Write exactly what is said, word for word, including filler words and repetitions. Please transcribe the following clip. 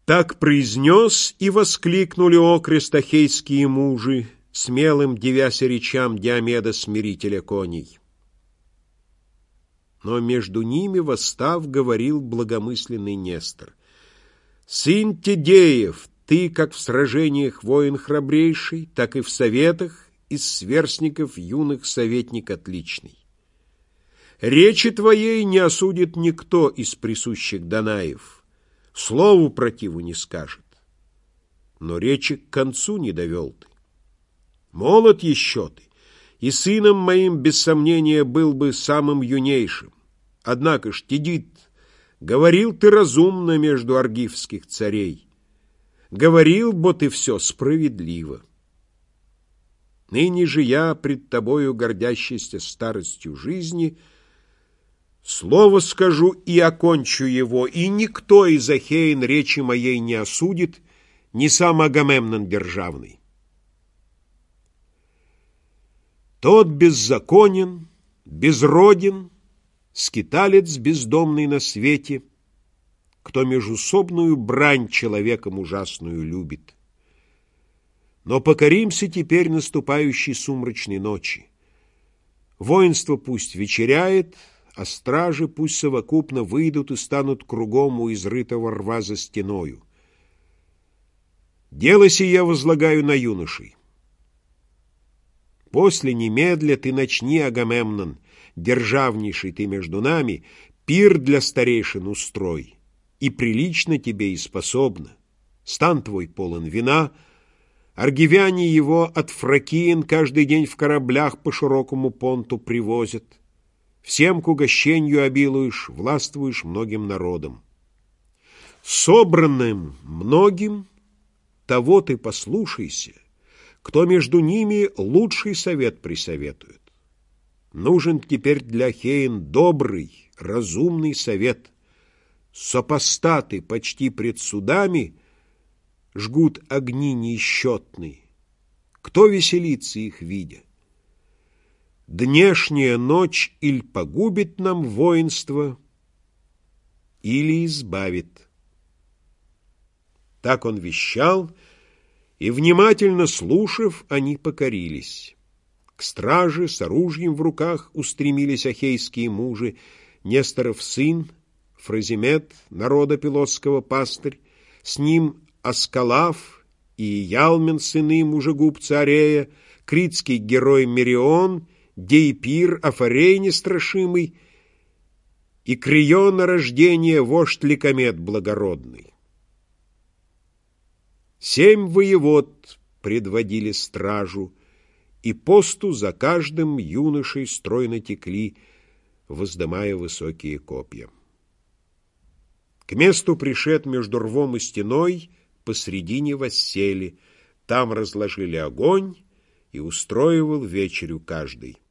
Так произнес, и воскликнули окрест ахейские мужи, смелым дивяся речам Диомеда, смирителя коней. Но между ними, восстав, говорил благомысленный Нестор: «Сын Тидеев, ты, как в сражениях воин храбрейший, так и в советах из сверстников юных советник отличный. Речи твоей не осудит никто из присущих Данаев, слову противу не скажет. Но речи к концу не довел ты. Молод еще ты, и сыном моим, без сомнения, был бы самым юнейшим. Однако ж, Тидит, говорил ты разумно между аргивских царей. Говорил, бо ты все справедливо. Ныне же я, пред тобою гордящийся старостью жизни, слово скажу и окончу его, и никто из ахеин речи моей не осудит, ни сам Агамемнон державный. Тот беззаконен, безроден, скиталец бездомный на свете, кто межусобную брань человеком ужасную любит. Но покоримся теперь наступающей сумрачной ночи. Воинство пусть вечеряет, а стражи пусть совокупно выйдут и станут кругом у изрытого рва за стеною. Дело сие возлагаю на юношей. После немедля ты начни, Агамемнон, державнейший ты между нами, пир для старейшин устрой, и прилично тебе и способно. Стан твой полон вина, аргивяне его от Фракиен каждый день в кораблях по широкому понту привозят. Всем к угощению обилуешь, властвуешь многим народом. Собранным многим того ты послушайся, кто между ними лучший совет присоветует. Нужен теперь для ахеин добрый, разумный совет. Сопостаты почти пред судами жгут огни неисчетные. Кто веселится их видя? Днешняя ночь или погубит нам воинство, или избавит. Так он вещал, и, внимательно слушав, они покорились. К страже с оружием в руках устремились ахейские мужи, Несторов сын, Фразимет, народа пилотского пастырь, с ним Аскалав и Ялмен, сыны мужегубца Арея, критский герой Мерион, Дейпир, Афорей нестрашимый и Криона рождения вождь Ликомет благородный. Семь воевод предводили стражу, и посту за каждым юношей стройно текли, воздымая высокие копья. К месту пришед между рвом и стеной посредине воссели, там разложили огонь, и устроивал вечерю каждый.